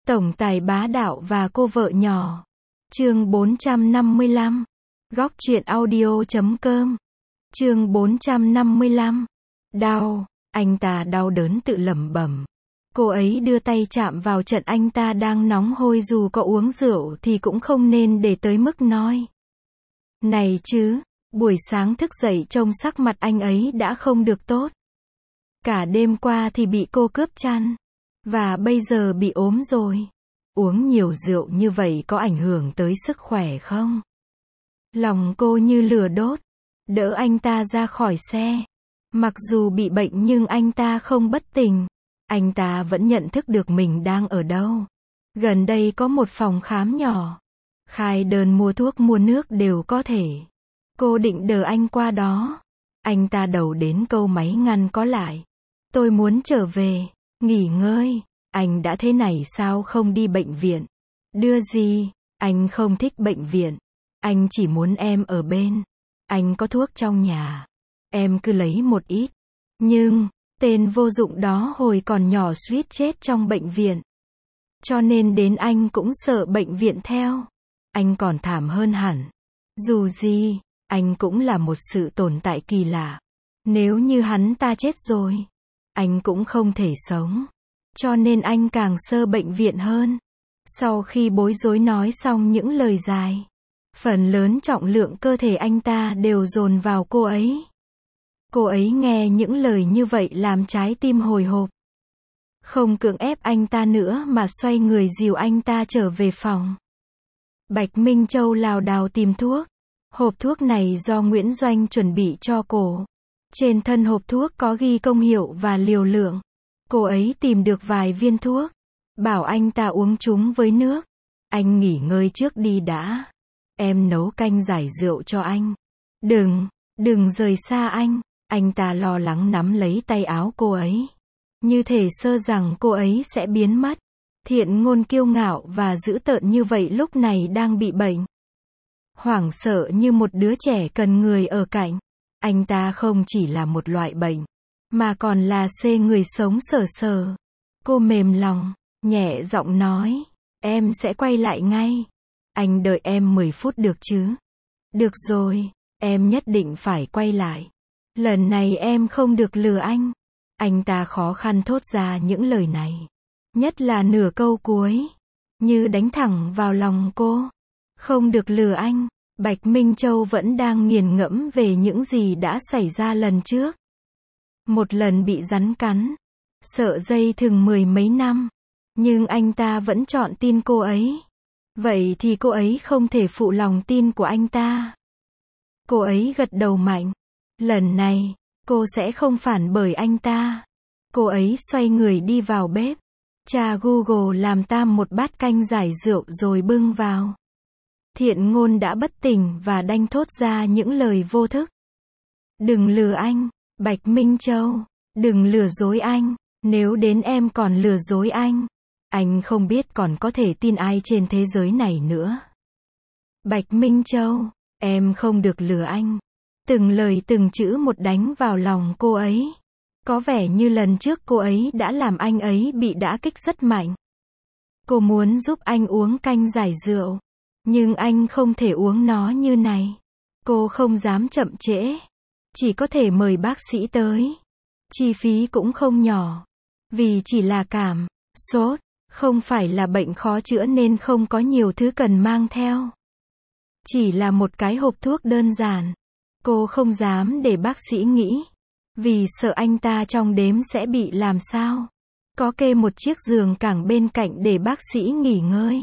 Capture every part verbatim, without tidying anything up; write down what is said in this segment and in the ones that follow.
Tổng tài bá đạo và cô vợ nhỏ. Chương bốn trăm năm mươi lăm. Góc truyện audio chấm com. Chương bốn trăm năm mươi lăm. Đau, anh ta đau đớn tự lẩm bẩm. Cô ấy đưa tay chạm vào trận anh ta đang nóng hôi, dù có uống rượu thì cũng không nên để tới mức nói. Này chứ, buổi sáng thức dậy trông sắc mặt anh ấy đã không được tốt. Cả đêm qua thì bị cô cướp chăn. Và bây giờ bị ốm rồi. Uống nhiều rượu như vậy có ảnh hưởng tới sức khỏe không? Lòng cô như lửa đốt. Đỡ anh ta ra khỏi xe. Mặc dù bị bệnh nhưng anh ta không bất tỉnh. Anh ta vẫn nhận thức được mình đang ở đâu. Gần đây có một phòng khám nhỏ. Khai đơn mua thuốc mua nước đều có thể. Cô định đỡ anh qua đó. Anh ta đầu đến câu máy ngăn có lại. Tôi muốn trở về, nghỉ ngơi. Anh đã thế này sao không đi bệnh viện? Đưa gì? Anh không thích bệnh viện. Anh chỉ muốn em ở bên. Anh có thuốc trong nhà. Em cứ lấy một ít. Nhưng, tên vô dụng đó hồi còn nhỏ suýt chết trong bệnh viện. Cho nên đến anh cũng sợ bệnh viện theo. Anh còn thảm hơn hẳn. Dù gì, anh cũng là một sự tồn tại kỳ lạ. Nếu như hắn ta chết rồi, anh cũng không thể sống. Cho nên anh càng sợ bệnh viện hơn. Sau khi bối rối nói xong những lời dài, phần lớn trọng lượng cơ thể anh ta đều dồn vào cô ấy. Cô ấy nghe những lời như vậy làm trái tim hồi hộp. Không cưỡng ép anh ta nữa mà xoay người dìu anh ta trở về phòng. Bạch Minh Châu lảo đảo tìm thuốc. Hộp thuốc này do Nguyễn Doanh chuẩn bị cho cô. Trên thân hộp thuốc có ghi công hiệu và liều lượng. Cô ấy tìm được vài viên thuốc. Bảo anh ta uống chúng với nước. Anh nghỉ ngơi trước đi đã. Em nấu canh giải rượu cho anh. Đừng, đừng rời xa anh. Anh ta lo lắng nắm lấy tay áo cô ấy. Như thể sơ rằng cô ấy sẽ biến mất. Thiện Ngôn kiêu ngạo và dữ tợn như vậy lúc này đang bị bệnh. Hoảng sợ như một đứa trẻ cần người ở cạnh. Anh ta không chỉ là một loại bệnh, mà còn là xê người sống sờ sờ. Cô mềm lòng, nhẹ giọng nói, em sẽ quay lại ngay. Anh đợi em mười phút được chứ? Được rồi, em nhất định phải quay lại. Lần này em không được lừa anh. Anh ta khó khăn thốt ra những lời này. Nhất là nửa câu cuối, như đánh thẳng vào lòng cô. Không được lừa anh. Bạch Minh Châu vẫn đang nghiền ngẫm về những gì đã xảy ra lần trước. Một lần bị rắn cắn, sợ dây thừng mười mấy năm. Nhưng anh ta vẫn chọn tin cô ấy. Vậy thì cô ấy không thể phụ lòng tin của anh ta. Cô ấy gật đầu mạnh. Lần này, cô sẽ không phản bởi anh ta. Cô ấy xoay người đi vào bếp. Cha Google làm tam một bát canh giải rượu rồi bưng vào. Thiện Ngôn đã bất tỉnh và đanh thốt ra những lời vô thức. Đừng lừa anh, Bạch Minh Châu. Đừng lừa dối anh. Nếu đến em còn lừa dối anh, anh không biết còn có thể tin ai trên thế giới này nữa. Bạch Minh Châu, em không được lừa anh. Từng lời từng chữ một đánh vào lòng cô ấy. Có vẻ như lần trước cô ấy đã làm anh ấy bị đả kích rất mạnh. Cô muốn giúp anh uống canh giải rượu. Nhưng anh không thể uống nó như này. Cô không dám chậm trễ. Chỉ có thể mời bác sĩ tới. Chi phí cũng không nhỏ. Vì chỉ là cảm, sốt, không phải là bệnh khó chữa nên không có nhiều thứ cần mang theo. Chỉ là một cái hộp thuốc đơn giản. Cô không dám để bác sĩ nghĩ. Vì sợ anh ta trong đêm sẽ bị làm sao. Có kê một chiếc giường cảng bên cạnh để bác sĩ nghỉ ngơi.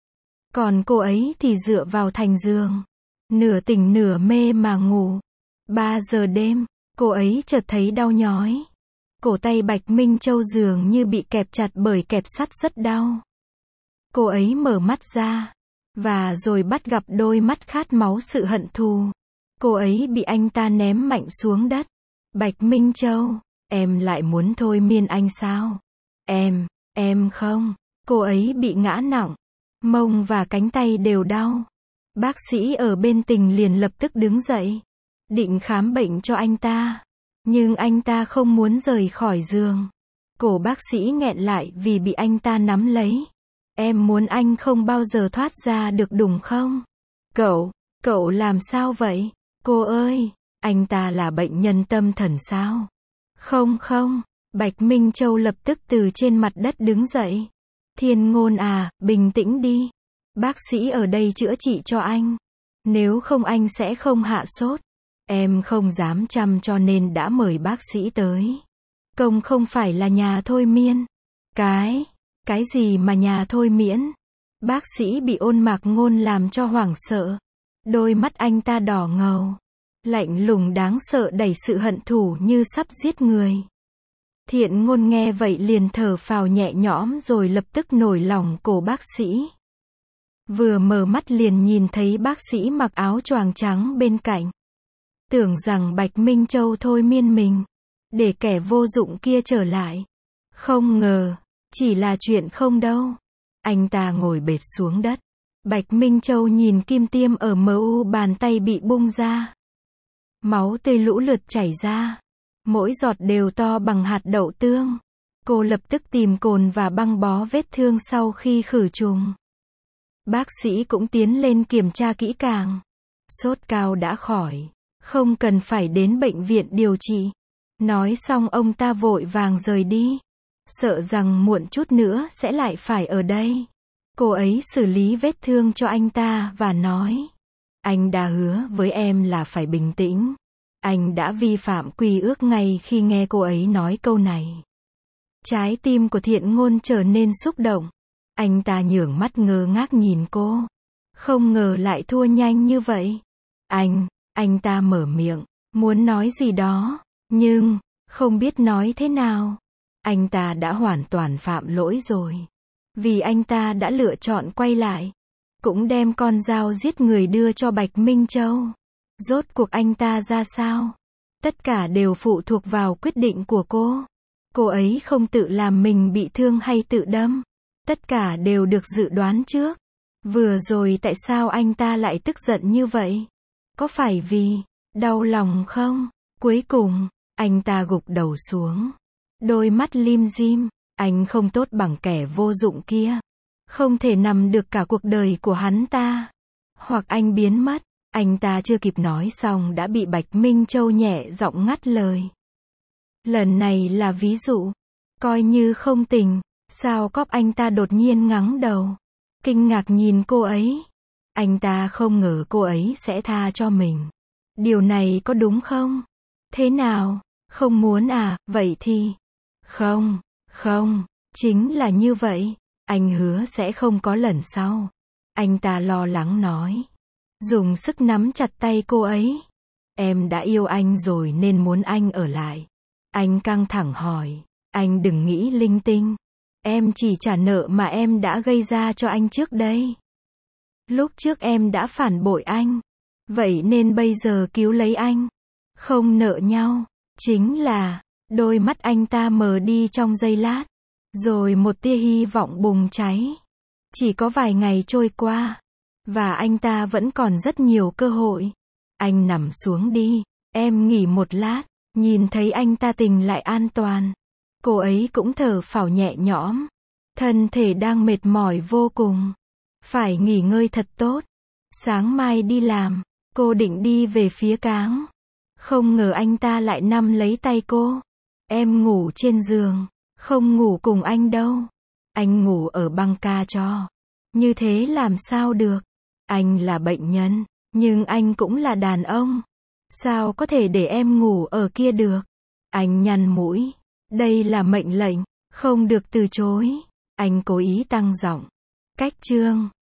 Còn cô ấy thì dựa vào thành giường. Nửa tỉnh nửa mê mà ngủ. Ba giờ đêm, cô ấy chợt thấy đau nhói. Cổ tay Bạch Minh Châu dường như bị kẹp chặt bởi kẹp sắt rất đau. Cô ấy mở mắt ra. Và rồi bắt gặp đôi mắt khát máu sự hận thù. Cô ấy bị anh ta ném mạnh xuống đất. Bạch Minh Châu, em lại muốn thôi miên anh sao? Em, em không. Cô ấy bị ngã nặng. Mông và cánh tay đều đau. Bác sĩ ở bên Tình liền lập tức đứng dậy. Định khám bệnh cho anh ta. Nhưng anh ta không muốn rời khỏi giường. Cổ bác sĩ nghẹn lại vì bị anh ta nắm lấy. Em muốn anh không bao giờ thoát ra được đúng không? Cậu, cậu làm sao vậy? Cô ơi, anh ta là bệnh nhân tâm thần sao? Không không, Bạch Minh Châu lập tức từ trên mặt đất đứng dậy. Thiên Ngôn à, bình tĩnh đi. Bác sĩ ở đây chữa trị cho anh. Nếu không anh sẽ không hạ sốt. Em không dám chăm cho nên đã mời bác sĩ tới. Công không phải là nhà thôi miên. Cái, cái gì mà nhà thôi miễn? Bác sĩ bị Ôn Mạc Ngôn làm cho hoảng sợ. Đôi mắt anh ta đỏ ngầu. Lạnh lùng đáng sợ đầy sự hận thù như sắp giết người. Thiện Ngôn nghe vậy liền thở phào nhẹ nhõm rồi lập tức nổi lòng cổ bác sĩ. Vừa mở mắt liền nhìn thấy bác sĩ mặc áo choàng trắng bên cạnh. Tưởng rằng Bạch Minh Châu thôi miên mình, để kẻ vô dụng kia trở lại. Không ngờ, chỉ là chuyện không đâu. Anh ta ngồi bệt xuống đất. Bạch Minh Châu nhìn kim tiêm ở em u bàn tay bị bung ra. Máu tươi lũ lượt chảy ra. Mỗi giọt đều to bằng hạt đậu tương. Cô lập tức tìm cồn và băng bó vết thương sau khi khử trùng. Bác sĩ cũng tiến lên kiểm tra kỹ càng. Sốt cao đã khỏi. Không cần phải đến bệnh viện điều trị. Nói xong ông ta vội vàng rời đi. Sợ rằng muộn chút nữa sẽ lại phải ở đây. Cô ấy xử lý vết thương cho anh ta và nói. Anh đã hứa với em là phải bình tĩnh. Anh đã vi phạm quy ước ngay khi nghe cô ấy nói câu này. Trái tim của Thiện Ngôn trở nên xúc động. Anh ta nhướng mắt ngơ ngác nhìn cô. Không ngờ lại thua nhanh như vậy. Anh, anh ta mở miệng, muốn nói gì đó, nhưng, không biết nói thế nào. Anh ta đã hoàn toàn phạm lỗi rồi. Vì anh ta đã lựa chọn quay lại. Cũng đem con dao giết người đưa cho Bạch Minh Châu. Rốt cuộc anh ta ra sao? Tất cả đều phụ thuộc vào quyết định của cô. Cô ấy không tự làm mình bị thương hay tự đâm. Tất cả đều được dự đoán trước. Vừa rồi tại sao anh ta lại tức giận như vậy? Có phải vì đau lòng không? Cuối cùng, anh ta gục đầu xuống. Đôi mắt lim dim. Anh không tốt bằng kẻ vô dụng kia. Không thể nằm được cả cuộc đời của hắn ta. Hoặc anh biến mất. Anh ta chưa kịp nói xong đã bị Bạch Minh Châu nhẹ giọng ngắt lời. Lần này là ví dụ. Coi như không tình. Sao cóp anh ta đột nhiên ngắng đầu. Kinh ngạc nhìn cô ấy. Anh ta không ngờ cô ấy sẽ tha cho mình. Điều này có đúng không? Thế nào? Không muốn à? Vậy thì... Không, không, chính là như vậy. Anh hứa sẽ không có lần sau. Anh ta lo lắng nói. Dùng sức nắm chặt tay cô ấy. Em đã yêu anh rồi nên muốn anh ở lại. Anh căng thẳng hỏi. Anh đừng nghĩ linh tinh. Em chỉ trả nợ mà em đã gây ra cho anh trước đây. Lúc trước em đã phản bội anh. Vậy nên bây giờ cứu lấy anh. Không nợ nhau. Chính là... Đôi mắt anh ta mờ đi trong giây lát. Rồi một tia hy vọng bùng cháy. Chỉ có vài ngày trôi qua. Và anh ta vẫn còn rất nhiều cơ hội. Anh nằm xuống đi. Em nghỉ một lát. Nhìn thấy anh ta tỉnh lại an toàn. Cô ấy cũng thở phào nhẹ nhõm. Thân thể đang mệt mỏi vô cùng. Phải nghỉ ngơi thật tốt. Sáng mai đi làm. Cô định đi về phía cáng. Không ngờ anh ta lại nắm lấy tay cô. Em ngủ trên giường. Không ngủ cùng anh đâu. Anh ngủ ở băng ca cho. Như thế làm sao được. Anh là bệnh nhân. Nhưng anh cũng là đàn ông. Sao có thể để em ngủ ở kia được. Anh nhăn mũi. Đây là mệnh lệnh. Không được từ chối. Anh cố ý tăng giọng. Cách chương.